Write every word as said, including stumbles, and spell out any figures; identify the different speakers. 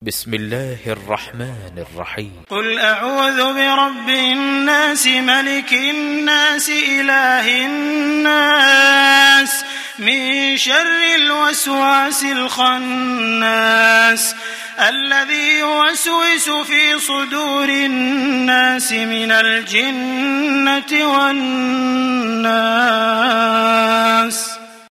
Speaker 1: بسم الله الرحمن الرحيم.
Speaker 2: قل أعوذ برب الناس ملك الناس إله الناس من شر الوسواس الخناس الذي يوسوس في صدور الناس من الجنة والناس.